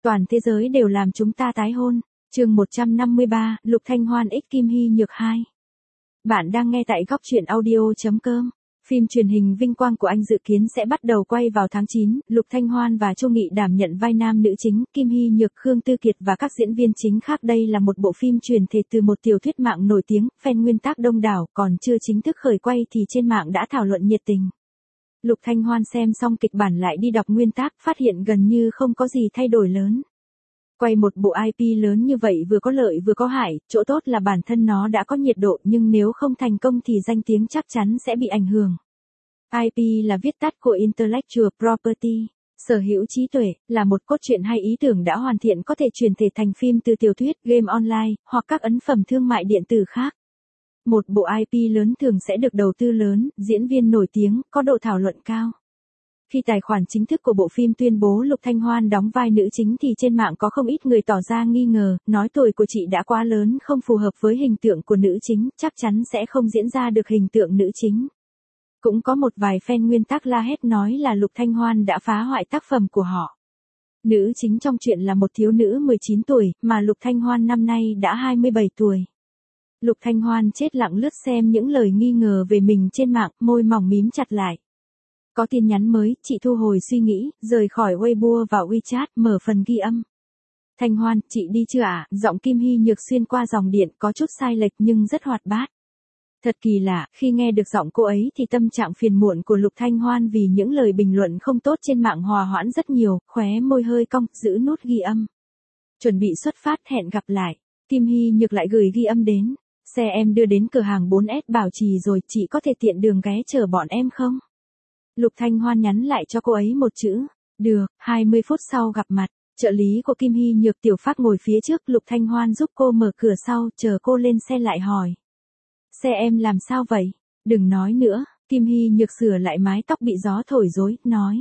Toàn thế giới đều làm chúng ta tái hôn. Chương 153, Lục Thanh Hoan x Kim Hy Nhược 2. Bạn đang nghe tại góc truyện audio.com. Phim truyền hình Vinh Quang của anh dự kiến sẽ bắt đầu quay vào tháng 9, Lục Thanh Hoan và Chu Nghị đảm nhận vai nam nữ chính, Kim Hy Nhược, Khương Tư Kiệt và các diễn viên chính khác. Đây là một bộ phim truyền thể từ một tiểu thuyết mạng nổi tiếng, fan nguyên tác đông đảo, còn chưa chính thức khởi quay thì trên mạng đã thảo luận nhiệt tình. Lục Thanh Hoan xem xong kịch bản lại đi đọc nguyên tác, phát hiện gần như không có gì thay đổi lớn. Quay một bộ IP lớn như vậy vừa có lợi vừa có hại, chỗ tốt là bản thân nó đã có nhiệt độ nhưng nếu không thành công thì danh tiếng chắc chắn sẽ bị ảnh hưởng. IP là viết tắt của Intellectual Property, sở hữu trí tuệ, là một cốt truyện hay ý tưởng đã hoàn thiện có thể chuyển thể thành phim từ tiểu thuyết, game online, hoặc các ấn phẩm thương mại điện tử khác. Một bộ IP lớn thường sẽ được đầu tư lớn, diễn viên nổi tiếng, có độ thảo luận cao. Khi tài khoản chính thức của bộ phim tuyên bố Lục Thanh Hoan đóng vai nữ chính thì trên mạng có không ít người tỏ ra nghi ngờ, nói tuổi của chị đã quá lớn, không phù hợp với hình tượng của nữ chính, chắc chắn sẽ không diễn ra được hình tượng nữ chính. Cũng có một vài fan nguyên tác la hét nói là Lục Thanh Hoan đã phá hoại tác phẩm của họ. Nữ chính trong truyện là một thiếu nữ 19 tuổi, mà Lục Thanh Hoan năm nay đã 27 tuổi. Lục Thanh Hoan chết lặng lướt xem những lời nghi ngờ về mình trên mạng, môi mỏng mím chặt lại. Có tin nhắn mới, chị thu hồi suy nghĩ, rời khỏi Weibo vào WeChat, mở phần ghi âm. Thanh Hoan, chị đi chưa ạ? Giọng Kim Hy Nhược xuyên qua dòng điện có chút sai lệch nhưng rất hoạt bát. Thật kỳ lạ, khi nghe được giọng cô ấy thì tâm trạng phiền muộn của Lục Thanh Hoan vì những lời bình luận không tốt trên mạng hòa hoãn rất nhiều, khóe môi hơi cong, giữ nút ghi âm. Chuẩn bị xuất phát, hẹn gặp lại. Kim Hy Nhược lại gửi ghi âm đến. Xe em đưa đến cửa hàng 4S Bảo Trì rồi, chị có thể tiện đường ghé chờ bọn em không? Lục Thanh Hoan nhắn lại cho cô ấy một chữ, được. 20 phút sau gặp mặt, trợ lý của Kim Hy Nhược Tiểu Phác ngồi phía trước, Lục Thanh Hoan giúp cô mở cửa sau, chờ cô lên xe lại hỏi. Xe em làm sao vậy? Đừng nói nữa, Kim Hy Nhược sửa lại mái tóc bị gió thổi rối, nói.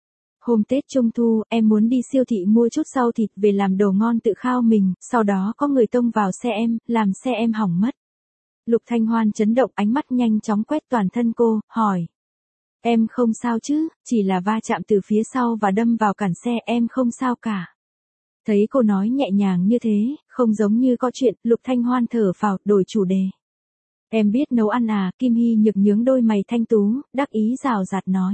Hôm Tết Trung Thu, em muốn đi siêu thị mua chút rau thịt về làm đồ ngon tự khao mình, sau đó có người tông vào xe em, làm xe em hỏng mất. Lục Thanh Hoan chấn động, ánh mắt nhanh chóng quét toàn thân cô, hỏi. Em không sao chứ, chỉ là va chạm từ phía sau và đâm vào cản xe, em không sao cả. Thấy cô nói nhẹ nhàng như thế, không giống như có chuyện, Lục Thanh Hoan thở phào, đổi chủ đề. Em biết nấu ăn à? Kim Hy Nhược nhướng đôi mày thanh tú, đắc ý rào rạt nói.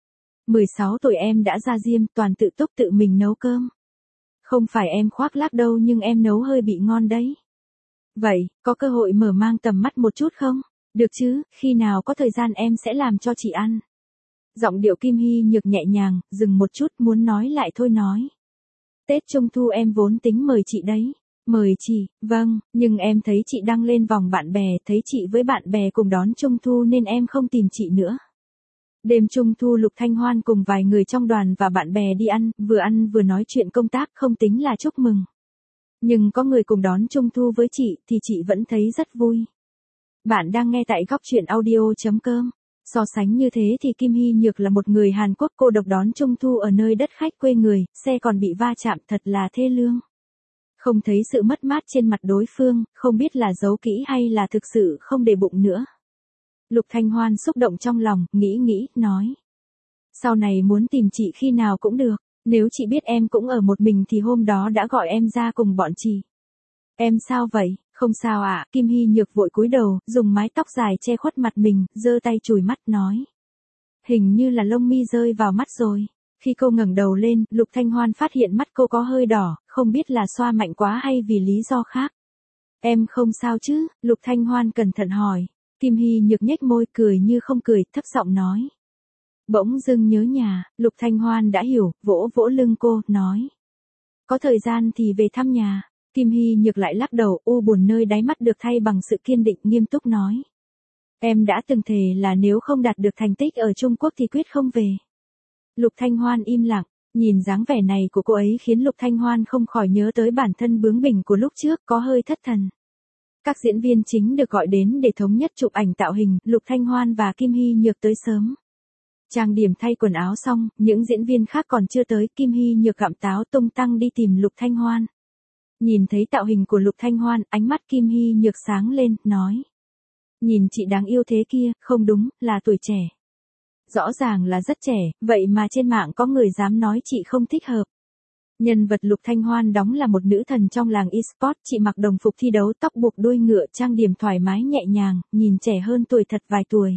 16 tuổi em đã ra gym, toàn tự túc tự mình nấu cơm. Không phải em khoác lác đâu nhưng em nấu hơi bị ngon đấy. Vậy, có cơ hội mở mang tầm mắt một chút không? Được chứ, khi nào có thời gian em sẽ làm cho chị ăn. Giọng điệu Kim Hy Nhược nhẹ nhàng, dừng một chút, muốn nói lại thôi nói. Tết Trung Thu em vốn tính mời chị đấy. Mời chị, vâng, nhưng em thấy chị đăng lên vòng bạn bè, thấy chị với bạn bè cùng đón Trung Thu nên em không tìm chị nữa. Đêm Trung Thu Lục Thanh Hoan cùng vài người trong đoàn và bạn bè đi ăn vừa nói chuyện công tác, không tính là chúc mừng. Nhưng có người cùng đón Trung Thu với chị thì chị vẫn thấy rất vui. Bạn đang nghe tại góc truyện audio.com. So sánh như thế thì Kim Hy Nhược là một người Hàn Quốc cô độc đón Trung Thu ở nơi đất khách quê người, xe còn bị va chạm, thật là thê lương. Không thấy sự mất mát trên mặt đối phương, không biết là giấu kỹ hay là thực sự không để bụng nữa. Lục Thanh Hoan xúc động trong lòng, nghĩ, nói. Sau này muốn tìm chị khi nào cũng được, nếu chị biết em cũng ở một mình thì hôm đó đã gọi em ra cùng bọn chị. Em sao vậy? Không sao ạ. Kim Hy Nhược vội cúi đầu, dùng mái tóc dài che khuất mặt mình, giơ tay chùi mắt nói. Hình như là lông mi rơi vào mắt rồi. Khi cô ngẩng đầu lên, Lục Thanh Hoan phát hiện mắt cô có hơi đỏ, không biết là xoa mạnh quá hay vì lý do khác. Em không sao chứ? Lục Thanh Hoan cẩn thận hỏi. Kim Hy Nhược nhếch môi, cười như không cười, thấp giọng nói. Bỗng dưng nhớ nhà. Lục Thanh Hoan đã hiểu, vỗ vỗ lưng cô, nói. Có thời gian thì về thăm nhà. Kim Hy Nhược lại lắc đầu, u buồn nơi đáy mắt được thay bằng sự kiên định, nghiêm túc nói. Em đã từng thề là nếu không đạt được thành tích ở Trung Quốc thì quyết không về. Lục Thanh Hoan im lặng, nhìn dáng vẻ này của cô ấy khiến Lục Thanh Hoan không khỏi nhớ tới bản thân bướng bỉnh của lúc trước, có hơi thất thần. Các diễn viên chính được gọi đến để thống nhất chụp ảnh tạo hình, Lục Thanh Hoan và Kim Hy Nhược tới sớm. Trang điểm thay quần áo xong, những diễn viên khác còn chưa tới, Kim Hy Nhược gặm táo tung tăng đi tìm Lục Thanh Hoan. Nhìn thấy tạo hình của Lục Thanh Hoan, ánh mắt Kim Hy Nhược sáng lên, nói. Nhìn chị đáng yêu thế kia, không đúng, là tuổi trẻ. Rõ ràng là rất trẻ, vậy mà trên mạng có người dám nói chị không thích hợp. Nhân vật Lục Thanh Hoan đóng là một nữ thần trong làng eSports, chị mặc đồng phục thi đấu tóc buộc đuôi ngựa trang điểm thoải mái nhẹ nhàng, nhìn trẻ hơn tuổi thật vài tuổi.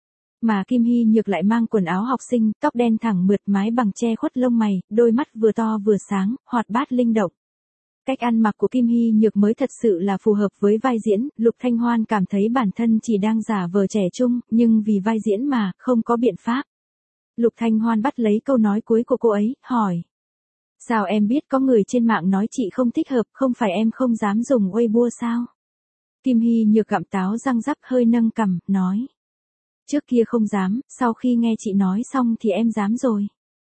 Mà Kim Hy Nhược lại mang quần áo học sinh, tóc đen thẳng mượt mái bằng che khuất lông mày, đôi mắt vừa to vừa sáng, hoạt bát linh động. Cách ăn mặc của Kim Hy Nhược mới thật sự là phù hợp với vai diễn, Lục Thanh Hoan cảm thấy bản thân chỉ đang giả vờ trẻ trung, nhưng vì vai diễn mà, không có biện pháp. Lục Thanh Hoan bắt lấy câu nói cuối của cô ấy, hỏi. Sao em biết có người trên mạng nói chị không thích hợp, không phải em không dám dùng Weibo sao? Kim Hy Nhược gặm táo răng rắc hơi nâng cằm, nói. Trước kia không dám, sau khi nghe chị nói xong thì em dám rồi.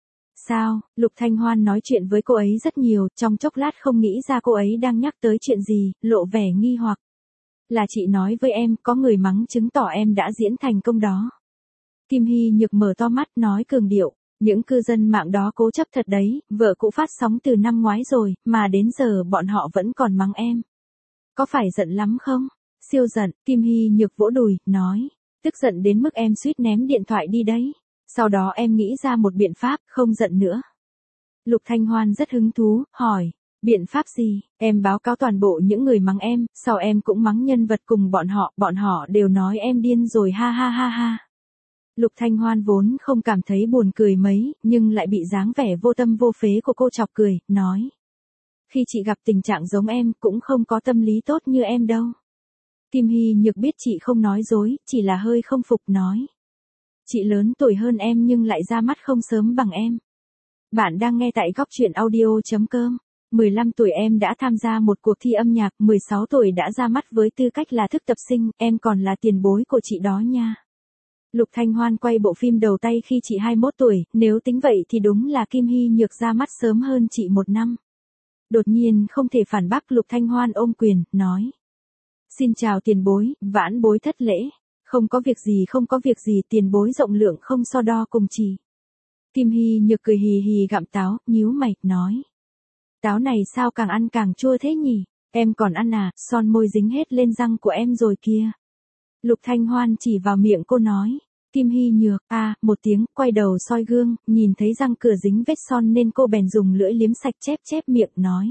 Sao? Lục Thanh Hoan nói chuyện với cô ấy rất nhiều, trong chốc lát không nghĩ ra cô ấy đang nhắc tới chuyện gì, lộ vẻ nghi hoặc. Là chị nói với em, có người mắng chứng tỏ em đã diễn thành công đó. Kim Hy Nhược mở to mắt nói cường điệu. Những cư dân mạng đó cố chấp thật đấy, vợ cũ phát sóng từ năm ngoái rồi, mà đến giờ bọn họ vẫn còn mắng em. Có phải giận lắm không? Siêu giận, Kim Hy Nhược vỗ đùi, nói. Tức giận đến mức em suýt ném điện thoại đi đấy. Sau đó em nghĩ ra một biện pháp, không giận nữa. Lục Thanh Hoan rất hứng thú, hỏi. Biện pháp gì? Em báo cáo toàn bộ những người mắng em, sau em cũng mắng nhân vật cùng bọn họ đều nói em điên rồi ha ha ha ha. Lục Thanh Hoan vốn không cảm thấy buồn cười mấy, nhưng lại bị dáng vẻ vô tâm vô phế của cô chọc cười, nói. Khi chị gặp tình trạng giống em, cũng không có tâm lý tốt như em đâu. Kim Hy Nhược biết chị không nói dối, chỉ là hơi không phục nói. Chị lớn tuổi hơn em nhưng lại ra mắt không sớm bằng em. Bạn đang nghe tại góc truyện audio.com. 15 tuổi em đã tham gia một cuộc thi âm nhạc, 16 tuổi đã ra mắt với tư cách là thực tập sinh, em còn là tiền bối của chị đó nha. Lục Thanh Hoan quay bộ phim đầu tay khi chị 21 tuổi, nếu tính vậy thì đúng là Kim Hy Nhược ra mắt sớm hơn chị 1 năm. Đột nhiên không thể phản bác, Lục Thanh Hoan ôm quyền, nói. Xin chào tiền bối, vãn bối thất lễ. Không có việc gì, tiền bối rộng lượng không so đo cùng chị. Kim Hy Nhược cười hì hì gặm táo, nhíu mày, nói. Táo này sao càng ăn càng chua thế nhỉ? Em còn ăn à, son môi dính hết lên răng của em rồi kia. Lục Thanh Hoan chỉ vào miệng cô nói. Kim Hy Nhược, một tiếng, quay đầu soi gương, nhìn thấy răng cửa dính vết son nên cô bèn dùng lưỡi liếm sạch chép miệng, nói.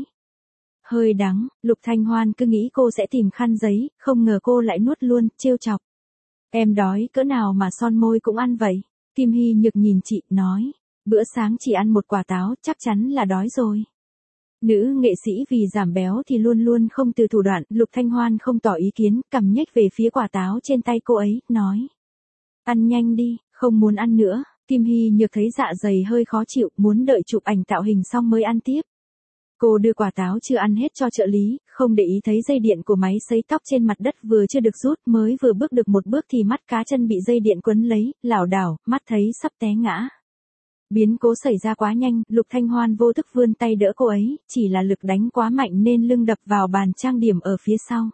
Hơi đắng, Lục Thanh Hoan cứ nghĩ cô sẽ tìm khăn giấy, không ngờ cô lại nuốt luôn, trêu chọc. Em đói cỡ nào mà son môi cũng ăn vậy? Kim Hy Nhược nhìn chị, nói. Bữa sáng chỉ ăn một quả táo, chắc chắn là đói rồi. Nữ nghệ sĩ vì giảm béo thì luôn luôn không từ thủ đoạn, Lục Thanh Hoan không tỏ ý kiến, cầm nhếch về phía quả táo trên tay cô ấy, nói. Ăn nhanh đi, không muốn ăn nữa. Kim Hy Nhược thấy dạ dày hơi khó chịu, muốn đợi chụp ảnh tạo hình xong mới ăn tiếp. Cô đưa quả táo chưa ăn hết cho trợ lý, không để ý thấy dây điện của máy sấy tóc trên mặt đất vừa chưa được rút, mới vừa bước được một bước thì mắt cá chân bị dây điện quấn lấy, lảo đảo, mắt thấy sắp té ngã. Biến cố xảy ra quá nhanh, Lục Thanh Hoan vô thức vươn tay đỡ cô ấy, chỉ là lực đánh quá mạnh nên lưng đập vào bàn trang điểm ở phía sau.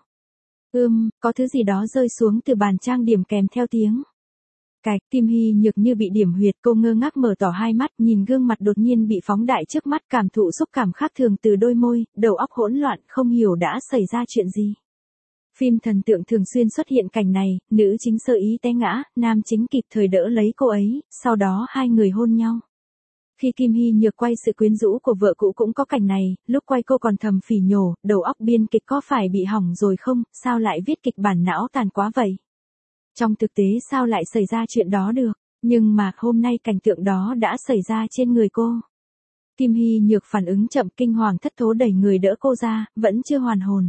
Có thứ gì đó rơi xuống từ bàn trang điểm kèm theo tiếng. Cạch, Kim Hy Nhược như bị điểm huyệt, cô ngơ ngác mở tỏ hai mắt, nhìn gương mặt đột nhiên bị phóng đại trước mắt, cảm thụ xúc cảm khác thường từ đôi môi, đầu óc hỗn loạn, không hiểu đã xảy ra chuyện gì. Phim thần tượng thường xuyên xuất hiện cảnh này, nữ chính sơ ý té ngã, nam chính kịp thời đỡ lấy cô ấy, sau đó hai người hôn nhau. Khi Kim Hy Nhược quay sự quyến rũ của vợ cũ cũng có cảnh này, lúc quay cô còn thầm phỉ nhổ, đầu óc biên kịch có phải bị hỏng rồi không, sao lại viết kịch bản não tàn quá vậy? Trong thực tế sao lại xảy ra chuyện đó được, nhưng mà hôm nay cảnh tượng đó đã xảy ra trên người cô. Kim Hy Nhược phản ứng chậm, kinh hoàng thất thố đẩy người đỡ cô ra, vẫn chưa hoàn hồn.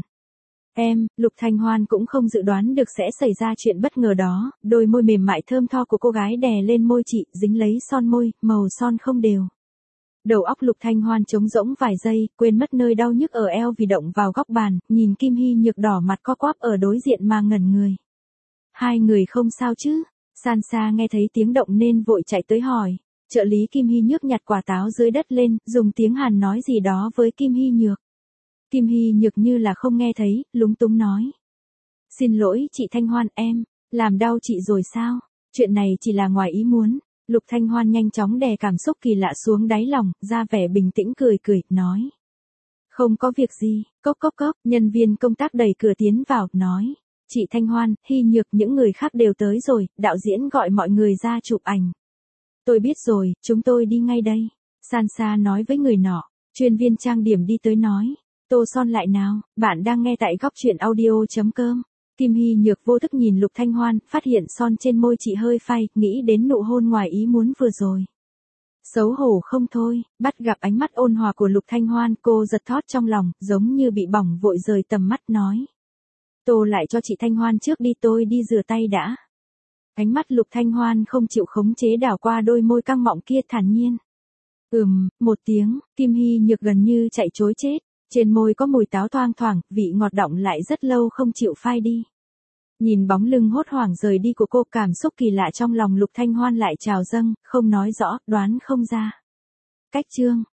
Lục Thanh Hoan cũng không dự đoán được sẽ xảy ra chuyện bất ngờ đó, đôi môi mềm mại thơm tho của cô gái đè lên môi chị, dính lấy son môi, màu son không đều. Đầu óc Lục Thanh Hoan trống rỗng vài giây, quên mất nơi đau nhức ở eo vì động vào góc bàn, nhìn Kim Hy Nhược đỏ mặt co quắp ở đối diện mà ngẩn người. Hai người không sao chứ? Sansa nghe thấy tiếng động nên vội chạy tới hỏi. Trợ lý Kim Hy Nhược nhặt quả táo dưới đất lên, dùng tiếng Hàn nói gì đó với Kim Hy Nhược. Kim Hy Nhược như là không nghe thấy, lúng túng nói. Xin lỗi chị Thanh Hoan, em làm đau chị rồi sao? Chuyện này chỉ là ngoài ý muốn. Lục Thanh Hoan nhanh chóng đè cảm xúc kỳ lạ xuống đáy lòng, ra vẻ bình tĩnh cười, nói. Không có việc gì, cốc, nhân viên công tác đẩy cửa tiến vào, nói. Chị Thanh Hoan, Hy Nhược, những người khác đều tới rồi, đạo diễn gọi mọi người ra chụp ảnh. Tôi biết rồi, chúng tôi đi ngay đây. Sansa nói với người nọ. Chuyên viên trang điểm đi tới nói. Tô son lại nào, bạn đang nghe tại góc chuyện audio.com. Kim Hy Nhược vô thức nhìn Lục Thanh Hoan, phát hiện son trên môi chị hơi phai, nghĩ đến nụ hôn ngoài ý muốn vừa rồi. Xấu hổ không thôi, bắt gặp ánh mắt ôn hòa của Lục Thanh Hoan, cô giật thót trong lòng, giống như bị bỏng vội rời tầm mắt nói. Tô lại cho chị Thanh Hoan trước đi, tôi đi rửa tay đã. Ánh mắt Lục Thanh Hoan không chịu khống chế đảo qua đôi môi căng mọng kia thản nhiên. Một tiếng, Kim Hy Nhược gần như chạy trối chết, trên môi có mùi táo thoang thoảng, vị ngọt đọng lại rất lâu không chịu phai đi. Nhìn bóng lưng hốt hoảng rời đi của cô, cảm xúc kỳ lạ trong lòng Lục Thanh Hoan lại trào dâng, không nói rõ, đoán không ra. Cách chương